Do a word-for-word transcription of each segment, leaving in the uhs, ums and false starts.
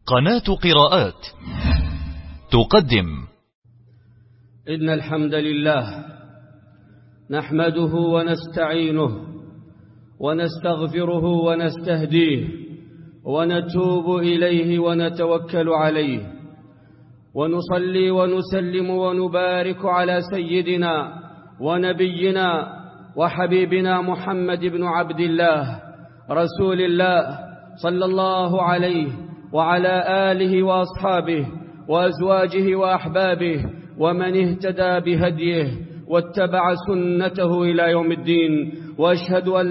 قناة قراءات تقدم. إن الحمد لله نحمده ونستعينه ونستغفره ونستهديه ونتوب إليه ونتوكل عليه، ونصلي ونسلم ونبارك على سيدنا ونبينا وحبيبنا محمد بن عبد الله رسول الله صلى الله عليه وعلى آله وأصحابه وأزواجه وأحبابه ومن اهتدى بهديه واتبع سنته إلى يوم الدين. وأشهد أن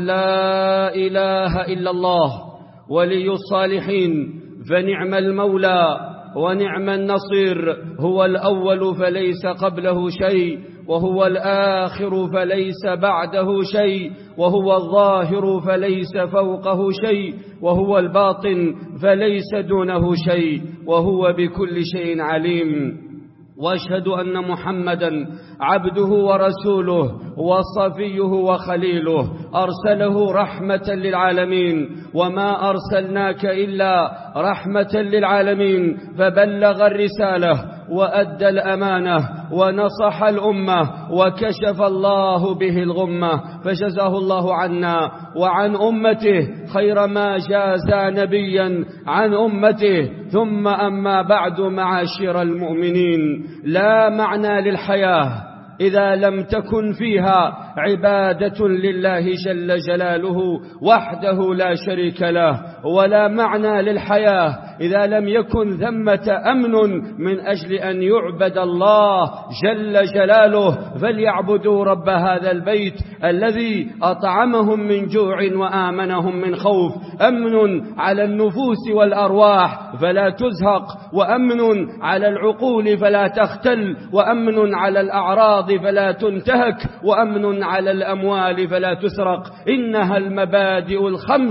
لا إله إلا الله ولي الصالحين، فنعم المولى ونعم النصير. هو الأول فليس قبله شيء، وهو الآخر فليس بعده شيء، وهو الظاهر فليس فوقه شيء، وهو الباطن فليس دونه شيء، وهو بكل شيء عليم. وأشهد أن محمدًا عبده ورسوله وصفيه وخليله، أرسله رحمة للعالمين، وما أرسلناك إلا رحمة للعالمين. فبلغ الرسالة وأدى الأمانة ونصح الأمة وكشف الله به الغمة، فجزاه الله عنا وعن أمته خير ما جازى نبيا عن أمته. ثم أما بعد، معاشر المؤمنين، لا معنى للحياة إذا لم تكن فيها عبادة لله جل جلاله وحده لا شريك له، ولا معنى للحياة إذا لم يكن ثمة أمن من أجل أن يعبد الله جل جلاله. فليعبدوا رب هذا البيت الذي أطعمهم من جوع وآمنهم من خوف. أمن على النفوس والأرواح فلا تزهق، وأمن على العقول فلا تختل، وأمن على الأعراض فلا تنتهك، وأمن على الأموال فلا تسرق. إنها المبادئ الخمس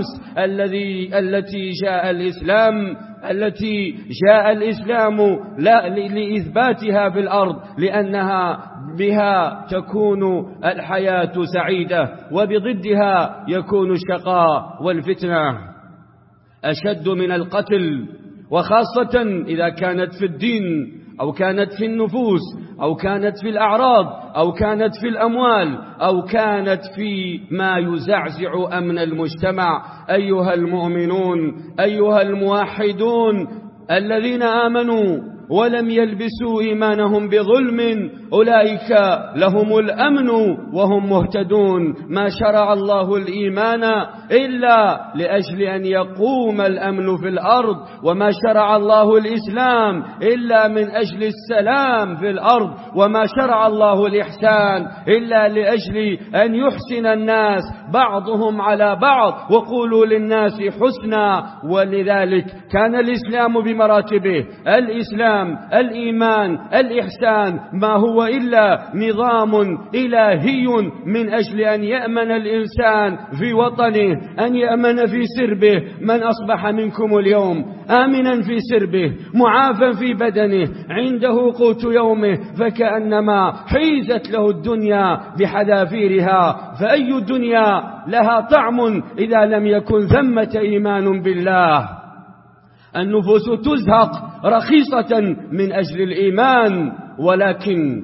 الذي التي جاء الإسلام التي جاء الإسلام لا لإثباتها في الأرض، لأنها بها تكون الحياة سعيدة، وبضدها يكون الشقاء والفتنة أشد من القتل، وخاصة إذا كانت في الدين أو كانت في النفوس أو كانت في الأعراض أو كانت في الأموال أو كانت في ما يزعزع أمن المجتمع. أيها المؤمنون، أيها الموحدون الذين آمنوا ولم يلبسوا إيمانهم بظلم، أولئك لهم الأمن وهم مهتدون. ما شرع الله الإيمان إلا لأجل أن يقوم الأمن في الأرض، وما شرع الله الإسلام إلا من أجل السلام في الأرض، وما شرع الله الإحسان إلا لأجل أن يحسن الناس بعضهم على بعض، وقولوا للناس حسنا. ولذلك كان الإسلام بمراتبه: الإسلام، الإيمان، الإحسان، ما هو إلا نظام إلهي من أجل أن يأمن الإنسان في وطنه، أن يأمن في سربه. من أصبح منكم اليوم آمنا في سربه معافا في بدنه عنده قوت يومه فكأنما حيزت له الدنيا بحذافيرها. فأي دنيا لها طعم إذا لم يكن ثمة إيمان بالله؟ النفوس تزهق رخيصة من أجل الإيمان، ولكن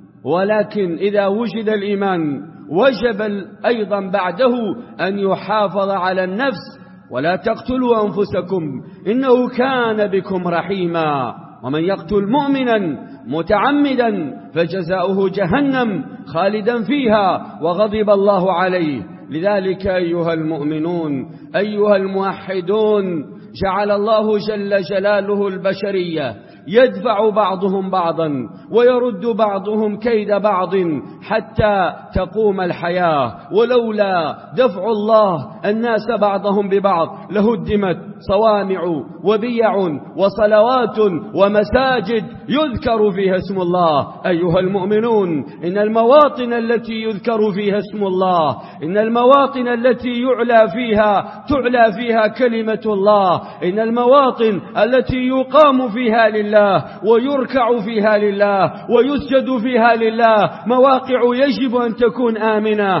ولكن إذا وجد الإيمان وجب أيضا بعده أن يحافظ على النفس. ولا تقتلوا أنفسكم إنه كان بكم رحيما، ومن يقتل مؤمنا متعمدا فجزاؤه جهنم خالدا فيها وغضب الله عليه. لذلك أيها المؤمنون، أيها الموحدون، جعل الله جل جلاله البشرية يدفع بعضهم بعضا ويرد بعضهم كيد بعض حتى تقوم الحياة. ولولا دفع الله الناس بعضهم ببعض لهدمت صوامع وبيع وصلوات ومساجد يذكر فيها اسم الله. أيها المؤمنون، إن المواطن التي يذكر فيها اسم الله، إن المواطن التي يعلى فيها تعلى فيها كلمة الله، إن المواطن التي يقام فيها لله ويركع فيها لله ويسجد فيها لله مواقع يجب أن تكون آمنة.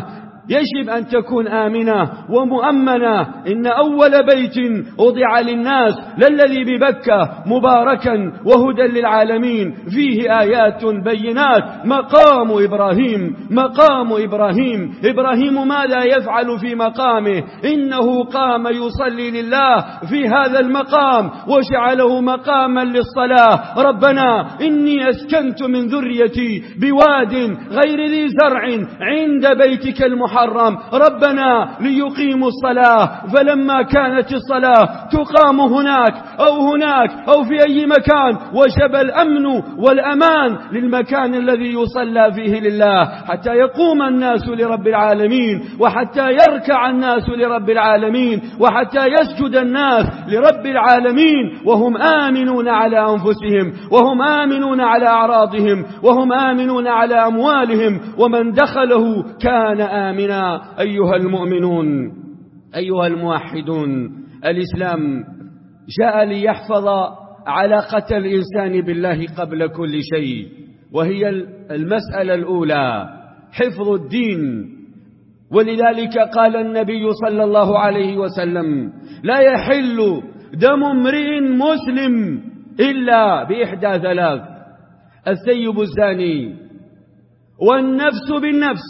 يجب أن تكون آمنة ومؤمنة. إن أول بيت وضع للناس للذي ببكة مباركا وهدى للعالمين فيه آيات بينات. مقام إبراهيم مقام إبراهيم إبراهيم ماذا يفعل في مقامه؟ إنه قام يصلي لله في هذا المقام وجعله مقاما للصلاة. ربنا إني أسكنت من ذريتي بواد غير ذي زرع عند بيتك المحرم ربنا ليقيموا الصلاة. فلما كانت الصلاة تقام هناك أو هناك أو في أي مكان وجب الأمن والأمان للمكان الذي يصلى فيه لله حتى يقوم الناس لرب العالمين وحتى يركع الناس لرب العالمين وحتى يسجد الناس لرب العالمين وهم آمنون على أنفسهم وهم آمنون على أعراضهم وهم آمنون على أموالهم ومن دخله كان آمنا. أيها المؤمنون أيها الموحدون، الإسلام جاء ليحفظ علاقة الإنسان بالله قبل كل شيء، وهي المسألة الأولى حفظ الدين. ولذلك قال النبي صلى الله عليه وسلم: لا يحل دم امرئ مسلم إلا بإحدى ثلاث: الثيب الزاني والنفس بالنفس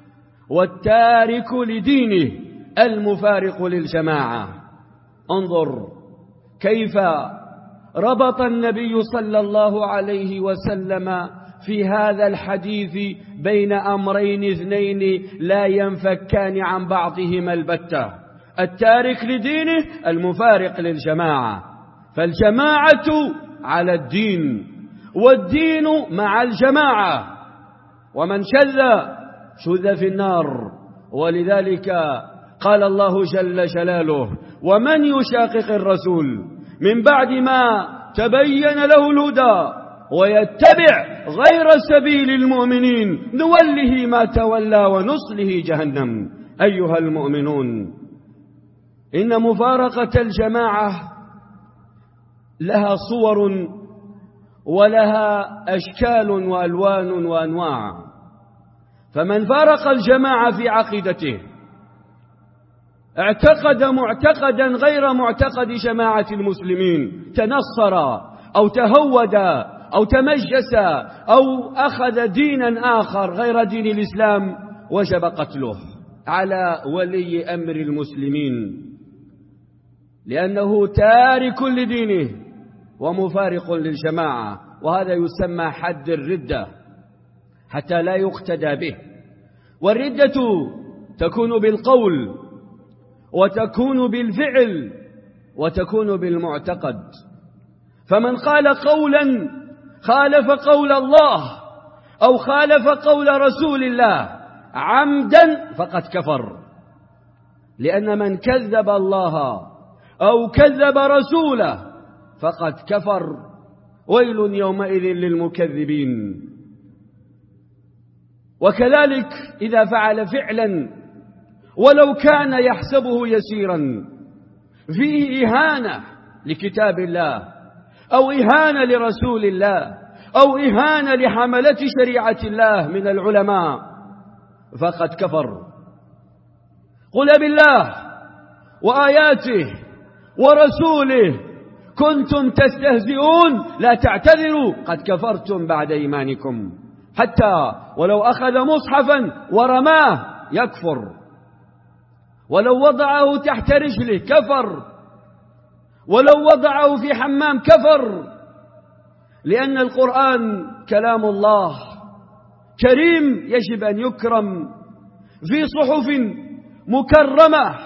والتارك لدينه المفارق للجماعة. انظر كيف ربط النبي صلى الله عليه وسلم في هذا الحديث بين أمرين اثنين لا ينفكان عن بعضهما البتة: التارك لدينه المفارق للجماعة. فالجماعة على الدين والدين مع الجماعة، ومن شذ شذ في النار. ولذلك قال الله جل جلاله: ومن يشاقق الرسول من بعد ما تبين له الهدى ويتبع غير سبيل المؤمنين نوله ما تولى ونصله جهنم. أيها المؤمنون، إن مفارقة الجماعة لها صور ولها أشكال وألوان وأنواع. فمن فارق الجماعة في عقيدته اعتقد معتقدا غير معتقد جماعة المسلمين، تنصر أو تهود أو تمجس أو أخذ دينا آخر غير دين الإسلام، وجب قتله على ولي أمر المسلمين، لأنه تارك لدينه ومفارق للجماعة. وهذا يسمى حد الردة حتى لا يقتدى به. والردة تكون بالقول وتكون بالفعل وتكون بالمعتقد. فمن قال قولا خالف قول الله أو خالف قول رسول الله عمدا فقد كفر، لأن من كذب الله أو كذب رسوله فقد كفر. ويل يومئذ للمكذبين. وكذلك إذا فعل فعلا ولو كان يحسبه يسيرا فيه إهانة لكتاب الله أو إهانة لرسول الله أو إهانة لحملة شريعة الله من العلماء فقد كفر. قل بالله وآياته ورسوله كنتم تستهزئون لا تعتذروا قد كفرتم بعد إيمانكم. حتى ولو أخذ مصحفا ورماه يكفر، ولو وضعه تحت رجله كفر، ولو وضعه في حمام كفر، لأن القرآن كلام الله كريم يجب أن يكرم في صحف مكرمة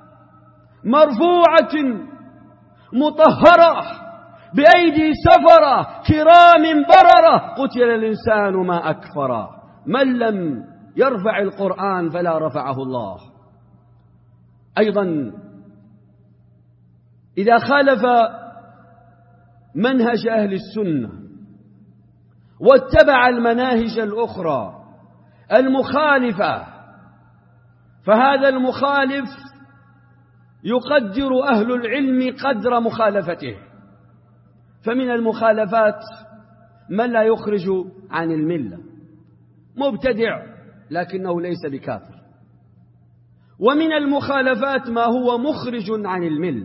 مرفوعة مطهرة بأيدي سفرة كرام بررة. قتل الإنسان ما أكفر. من لم يرفع القرآن فلا رفعه الله. أيضا إذا خالف منهج أهل السنة واتبع المناهج الأخرى المخالفة، فهذا المخالف يقدر أهل العلم قدر مخالفته. فمن المخالفات من لا يخرج عن الملة، مبتدع لكنه ليس بكافر، ومن المخالفات ما هو مخرج عن الملة.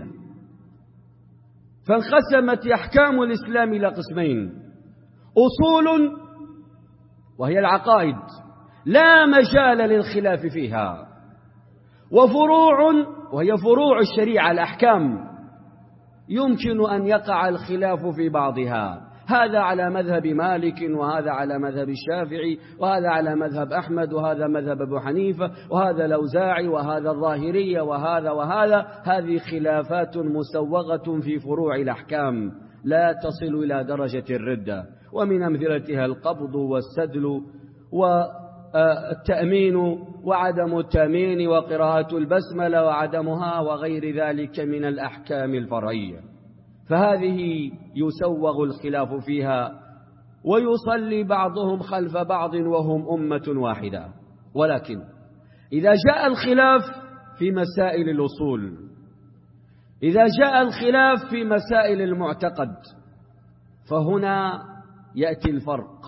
فانقسمت أحكام الإسلام إلى قسمين: أصول وهي العقائد لا مجال للخلاف فيها، وفروع وهي فروع الشريعة الأحكام يمكن أن يقع الخلاف في بعضها، هذا على مذهب مالك، وهذا على مذهب الشافعي، وهذا على مذهب أحمد، وهذا مذهب أبو حنيفة، وهذا الأوزاعي، وهذا الظاهرية، وهذا وهذا. هذه خلافات مسوغة في فروع الأحكام لا تصل إلى درجة الردة، ومن أمثلتها القبض والسدل والتأمين وعدم التأمين وقراءة البسملة وعدمها وغير ذلك من الأحكام الفرعية. فهذه يسوغ الخلاف فيها، ويصلي بعضهم خلف بعض وهم أمة واحدة. ولكن إذا جاء الخلاف في مسائل الأصول، إذا جاء الخلاف في مسائل المعتقد، فهنا يأتي الفرق.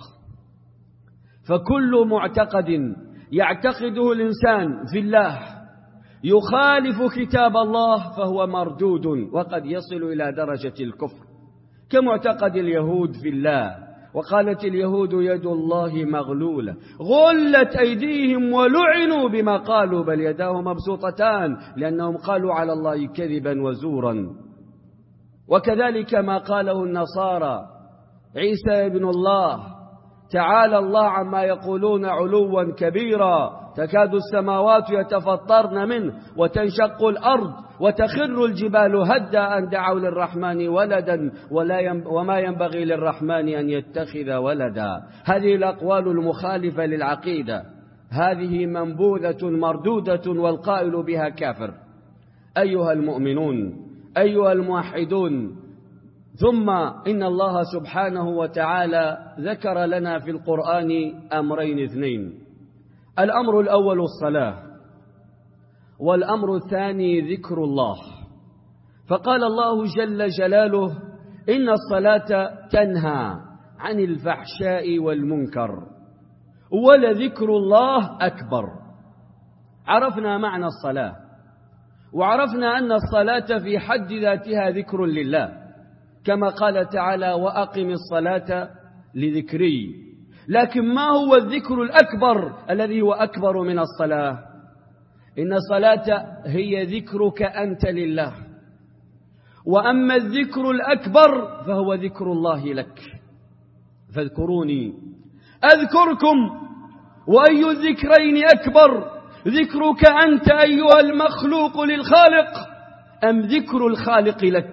فكل معتقد يعتقده الإنسان في الله يخالف كتاب الله فهو مردود، وقد يصل إلى درجة الكفر، كمعتقد اليهود في الله. وقالت اليهود يد الله مغلولة غلت أيديهم ولعنوا بما قالوا بل يداه مبسوطتان، لأنهم قالوا على الله كذبا وزورا. وكذلك ما قاله النصارى عيسى ابن الله، تعالى الله عما يقولون علوا كبيرا، تكاد السماوات يتفطرن منه وتنشق الأرض وتخر الجبال هدا أن دعوا للرحمن ولدا ولا وما ينبغي للرحمن أن يتخذ ولدا. هذه الأقوال المخالفة للعقيدة هذه منبوذة مردودة، والقائل بها كافر. أيها المؤمنون، أيها الموحدون، ثم إن الله سبحانه وتعالى ذكر لنا في القرآن أمرين اثنين: الأمر الأول الصلاة، والأمر الثاني ذكر الله. فقال الله جل جلاله: إن الصلاة تنهى عن الفحشاء والمنكر ولذكر الله أكبر. عرفنا معنى الصلاة، وعرفنا أن الصلاة في حد ذاتها ذكر لله، كما قال تعالى: وأقم الصلاة لذكري. لكن ما هو الذكر الأكبر الذي هو أكبر من الصلاة؟ إن الصلاة هي ذكرك أنت لله، وأما الذكر الأكبر فهو ذكر الله لك. فاذكروني أذكركم، وأي الذكرين أكبر، ذكرك أنت أيها المخلوق للخالق أم ذكر الخالق لك؟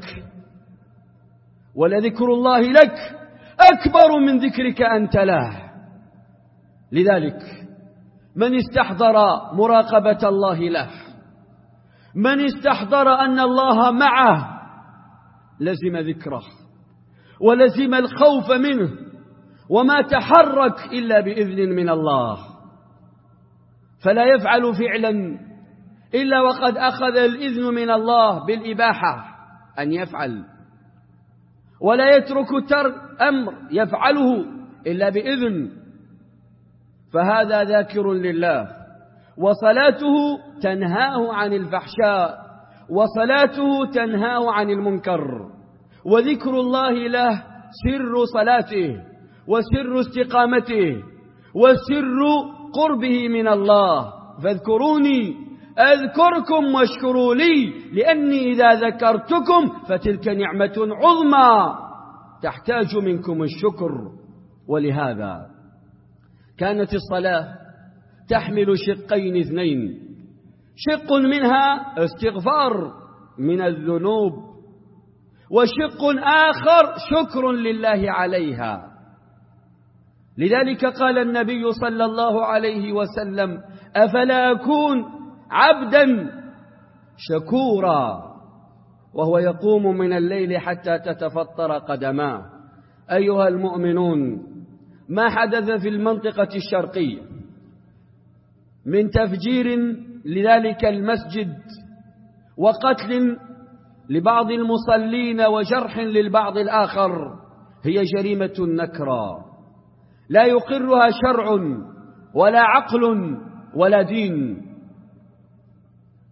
ولذكر الله لك أكبر من ذكرك أنت له. لذلك من استحضر مراقبة الله له، من استحضر أن الله معه، لزم ذكره ولزم الخوف منه، وما تحرك إلا بإذن من الله، فلا يفعل فعلا إلا وقد أخذ الإذن من الله بالإباحة أن يفعل، ولا يترك ترك أمر يفعله إلا بإذن. فهذا ذاكر لله، وصلاته تنهاه عن الفحشاء، وصلاته تنهاه عن المنكر. وذكر الله له سر صلاته وسر استقامته وسر قربه من الله. فاذكروني أذكركم واشكروا لي، لأني إذا ذكرتكم فتلك نعمة عظمى تحتاج منكم الشكر. ولهذا كانت الصلاة تحمل شقين اثنين: شق منها استغفار من الذنوب، وشق آخر شكر لله عليها. لذلك قال النبي صلى الله عليه وسلم: أفلا أكون عبدا شكورا، وهو يقوم من الليل حتى تتفطر قدماه. أيها المؤمنون، ما حدث في المنطقة الشرقية من تفجير لذلك المسجد وقتل لبعض المصلين وجرح للبعض الآخر هي جريمة نكرة لا يقرها شرع ولا عقل ولا دين.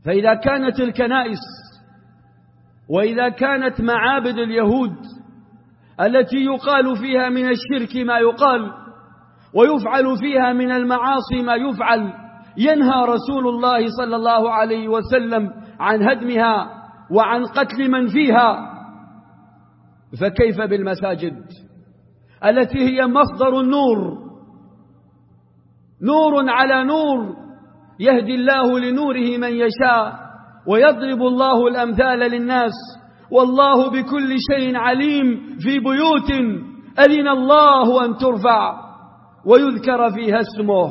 فإذا كانت الكنائس وإذا كانت معابد اليهود التي يقال فيها من الشرك ما يقال ويفعل فيها من المعاصي ما يفعل، ينهى رسول الله صلى الله عليه وسلم عن هدمها وعن قتل من فيها، فكيف بالمساجد التي هي مصدر النور، نور على نور، يهدي الله لنوره من يشاء ويضرب الله الأمثال للناس، والله بكل شيء عليم، في بيوت أذن الله أن ترفع ويذكر فيها اسمه.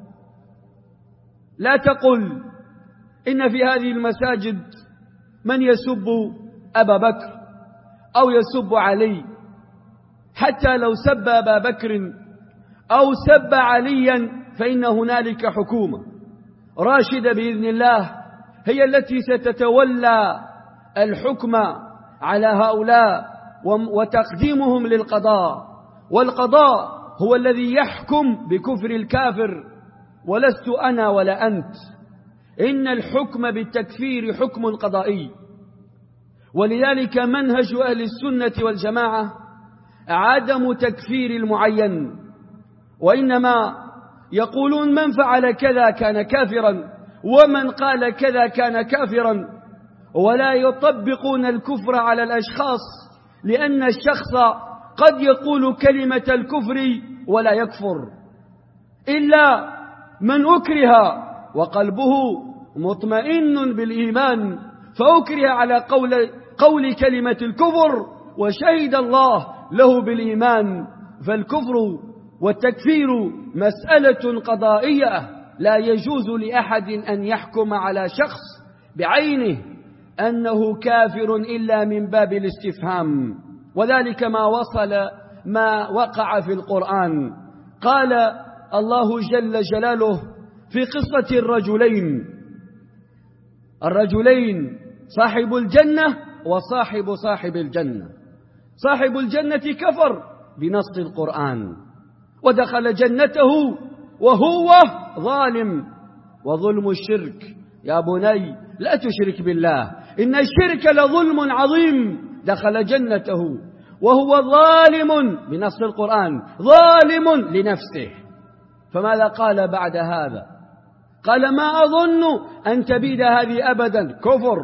لا تقل إن في هذه المساجد من يسب أبا بكر أو يسب علي، حتى لو سب أبا بكر أو سب عليا فإن هنالك حكومة راشدة بإذن الله هي التي ستتولى الحكم على هؤلاء وتقديمهم للقضاء، والقضاء هو الذي يحكم بكفر الكافر، ولست أنا ولا أنت. إن الحكم بالتكفير حكم قضائي، ولذلك منهج أهل السنة والجماعة عدم تكفير المعين، وإنما يقولون من فعل كذا كان كافرا ومن قال كذا كان كافرا، ولا يطبقون الكفر على الأشخاص، لأن الشخص قد يقول كلمة الكفر ولا يكفر، إلا من أكره وقلبه مطمئن بالإيمان فأكره على قول, قول كلمة الكفر وشهد الله له بالإيمان. فالكفر والتكفير مسألة قضائية، لا يجوز لأحد أن يحكم على شخص بعينه أنه كافر إلا من باب الاستفهام، وذلك ما وصل ما وقع في القرآن. قال الله جل جلاله في قصة الرجلين الرجلين صاحب الجنة وصاحب صاحب الجنة. صاحب الجنة كفر بنص القرآن ودخل جنته وهو ظالم، وظلم الشرك يا بني لا تشرك بالله إن الشرك لظلم عظيم. دخل جنته وهو ظالم بنص القرآن، ظالم لنفسه. فماذا قال بعد هذا؟ قال ما أظن أن تبيد هذه أبدا، كفر.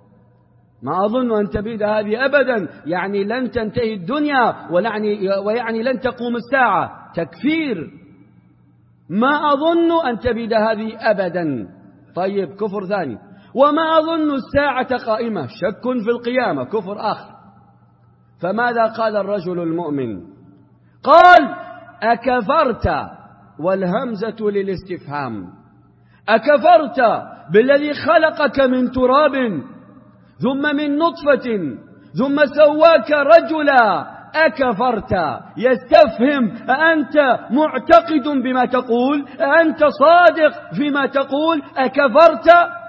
ما أظن أن تبيد هذه أبدا يعني لن تنتهي الدنيا ويعني لن تقوم الساعة، تكفير. ما أظن أن تبيد هذه أبدا، طيب كفر ثاني. وما أظن الساعة قائمة، شك في القيامة، كفر آخر. فماذا قال الرجل المؤمن؟ قال أكفرت، والهمزة للاستفهام، أكفرت بالذي خلقك من تراب ثم من نطفة ثم سواك رجلا، أكفرت يستفهم أأنت معتقد بما تقول، أأنت صادق فيما تقول، أكفرت.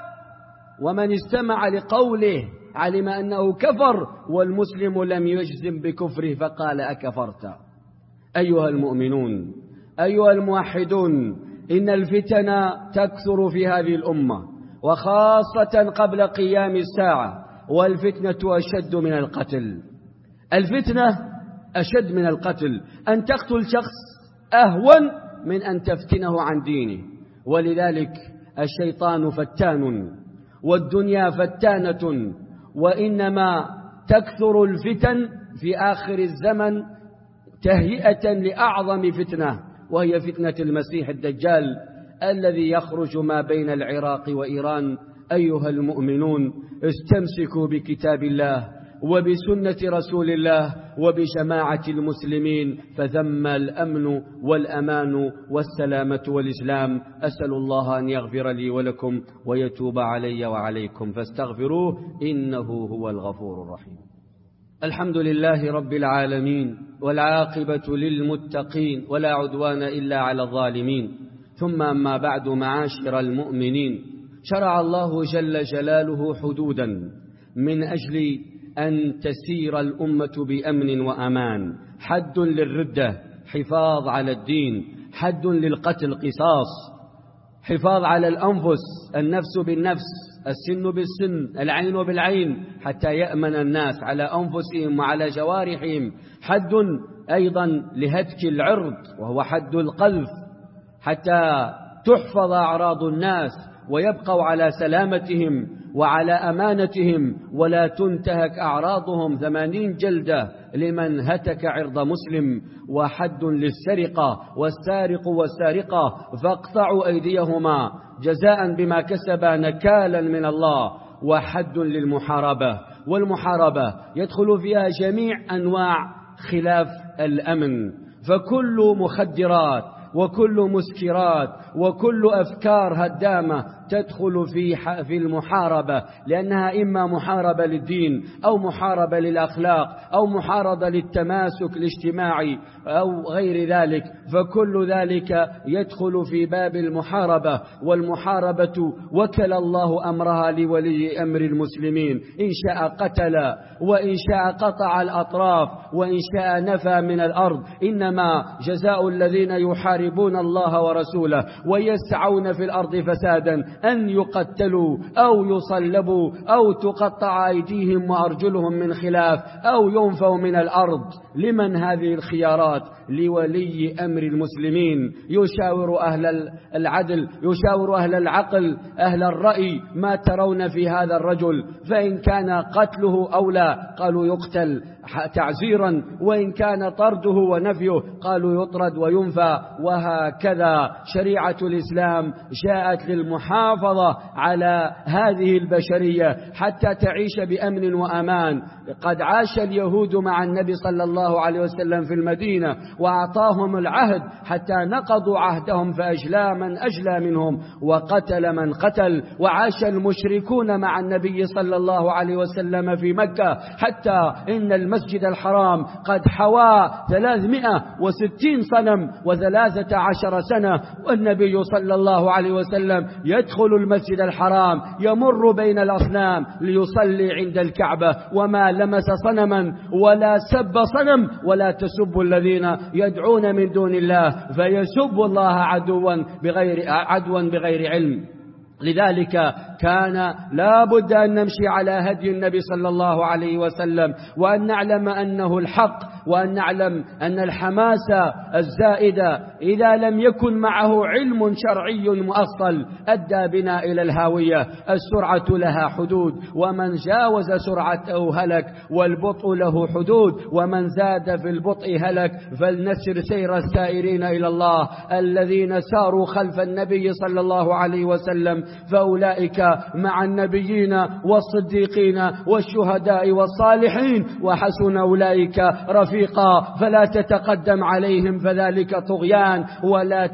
ومن استمع لقوله علم أنه كفر، والمسلم لم يجزم بكفره فقال أكفرت. أيها المؤمنون، أيها الموحدون، إن الفتن تكثر في هذه الأمة، وخاصة قبل قيام الساعة، والفتنة أشد من القتل. الفتنة أشد من القتل، أن تقتل شخص أهون من أن تفتنه عن دينه. ولذلك الشيطان فتان والدنيا فتانة، وإنما تكثر الفتن في آخر الزمن تهيئة لأعظم فتنة، وهي فتنة المسيح الدجال الذي يخرج ما بين العراق وإيران. أيها المؤمنون، استمسكوا بكتاب الله وبسنة رسول الله وبجماعة المسلمين، فثم الأمن والأمان والسلامة والإسلام. أسأل الله أن يغفر لي ولكم ويتوب علي وعليكم، فاستغفروه إنه هو الغفور الرحيم. الحمد لله رب العالمين، والعاقبة للمتقين، ولا عدوان إلا على الظالمين. ثم أما بعد، معاشر المؤمنين، شرع الله جل جلاله حدودا من أجل أن تسير الأمة بأمن وأمان. حد للردة، حفاظ على الدين. حد للقتل، قصاص. حفاظ على الأنفس، النفس بالنفس. السن بالسن العين بالعين حتى يأمن الناس على أنفسهم وعلى جوارحهم. حد أيضا لهتك العرض وهو حد القذف حتى تحفظ أعراض الناس ويبقوا على سلامتهم وعلى أمانتهم ولا تنتهك أعراضهم. ثمانين جلدة لمن هتك عرض مسلم. وحد للسرقة والسارق والسارقة فاقطعوا أيديهما جزاء بما كسبا نكالا من الله. وحد للمحاربة، والمحاربة يدخل فيها جميع أنواع خلاف الأمن، فكل مخدرات وكل مسكرات وكل أفكار هدامة تدخل في في المحاربة، لأنها إما محاربة للدين أو محاربة للأخلاق أو محاربة للتماسك الاجتماعي أو غير ذلك، فكل ذلك يدخل في باب المحاربة. والمحاربة وكل الله أمرها لولي أمر المسلمين، إن شاء قتل وإن شاء قطع الأطراف وإن شاء نفى من الأرض. إنما جزاء الذين يحاربون الله ورسوله ويسعون في الأرض فسادا أن يقتلوا أو يصلبوا أو تقطع أيديهم وأرجلهم من خلاف أو ينفوا من الأرض. لمن هذه الخيارات؟ لولي أمر المسلمين، يشاور أهل العدل، يشاور أهل العقل، أهل الرأي، ما ترون في هذا الرجل؟ فإن كان قتله أولى قالوا يقتل تعزيرا، وإن كان طرده ونفيه قالوا يطرد وينفى. وهكذا شريعة الإسلام جاءت للمحافظة على هذه البشرية حتى تعيش بأمن وأمان. قد عاش اليهود مع النبي صلى الله عليه وسلم في المدينة وأعطاهم العهد حتى نقضوا عهدهم فأجلى من أجلى منهم وقتل من قتل. وعاش المشركون مع النبي صلى الله عليه وسلم في مكة حتى إن المسجد الحرام قد حوى ثلاثمائة وستين صنم وثلاثة عشر سنة، والنبي صلى الله عليه وسلم يدخل المسجد الحرام يمر بين الأصنام ليصلي عند الكعبة، وما لمس صنما ولا سب صنم ولا تسب الذين يدعون من دون الله فيسب الله عدوا بغير عدوا بغير علم. لذلك كان لا بد أن نمشي على هدي النبي صلى الله عليه وسلم، وأن نعلم أنه الحق، وأن نعلم أن الحماس الزائدة إذا لم يكن معه علم شرعي مؤصل أدى بنا إلى الهاوية. السرعة لها حدود، ومن جاوز سرعته هلك، والبطء له حدود، ومن زاد في البطء هلك. فلنسر سير السائرين إلى الله الذين ساروا خلف النبي صلى الله عليه وسلم، فأولئك مع النبيين والصديقين والشهداء والصالحين، وحسن أولئك رفيقا. فلا تتقدم عليهم فذلك طغيان، ولا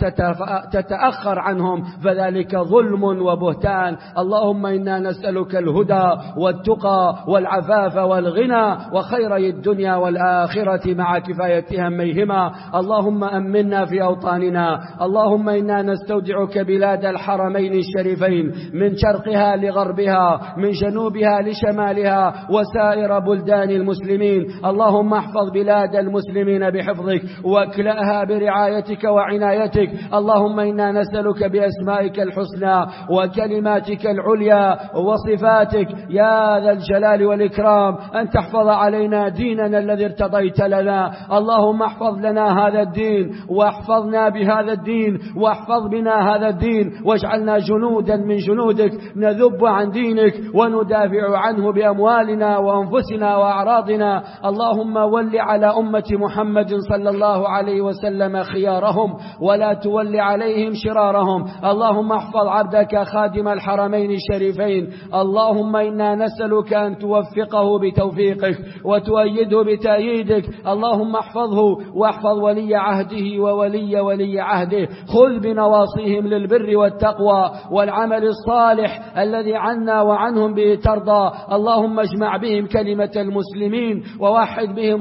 تتأخر عنهم فذلك ظلم وبهتان. اللهم إنا نسألك الهدى والتقى والعفاف والغنى وخيري الدنيا والآخرة مع كفاية هميهما. اللهم أمنا في أوطاننا. اللهم إنا نستودعك بلاد الحرمين الشريفين من شرقها لغربها، من جنوبها لشمالها، وسائر بلدان المسلمين. اللهم احفظ بلاد المسلمين بحفظك، واكلأها برعايتك وعنايتك. اللهم إنا نسألك بأسمائك الحسنى وكلماتك العليا وصفاتك يا ذا الجلال والإكرام أن تحفظ علينا ديننا الذي ارتضيت لنا. اللهم احفظ لنا هذا الدين، واحفظنا بهذا الدين، واحفظ بنا هذا الدين، واجعلنا جنودا من جنودك نذب عن دينك وندافع عنه بأموالنا وأنفسنا وأعراضنا. اللهم ول على أمة محمد صلى الله عليه وسلم خيارهم، ولا تول عليهم شرارهم. اللهم احفظ عبدك خادم الحرمين الشريفين. اللهم إنا نسألك أن توفقه بتوفيقك وتؤيده بتأييدك. اللهم احفظه واحفظ ولي عهده وولي ولي عهده. خذ بنواصيهم للبر والتقوى والعمل الصالح الذي عنا وعنهم به ترضى. اللهم اجمع بهم كلمة المسلمين ووحد بهم صف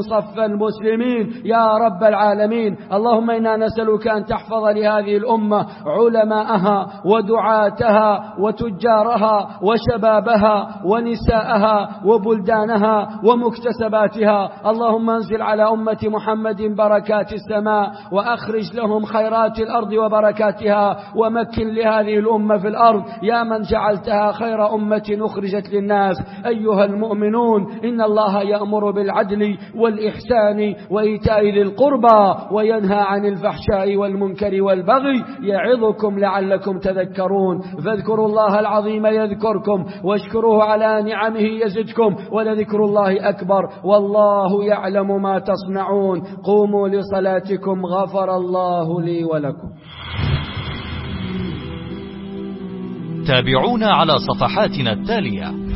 المسلمين يا رب العالمين. اللهم إنا نسألك أن تحفظ لهذه الأمة علماءها ودعاتها وتجارها وشبابها ونساءها وبلدانها ومكتسباتها. اللهم انزل على أمة محمد بركات السماء وأخرج لهم خيرات الأرض وبركاتها، ومكن لهذه الأمة في الأرض يا من جعلتها خير أمة أخرجت للناس. أيها المؤمنون، إن الله يأمر بالعدل والإحسان وإيتاء ذي القربى وينهى عن الفحشاء والمنكر والبغي يعظكم لعلكم تذكرون. فاذكروا الله العظيم يذكركم واشكروه على نعمه يزدكم، ولذكر الله أكبر والله يعلم ما تصنعون. قوموا لصلاتكم غفر الله لي ولكم. تابعونا على صفحاتنا التالية: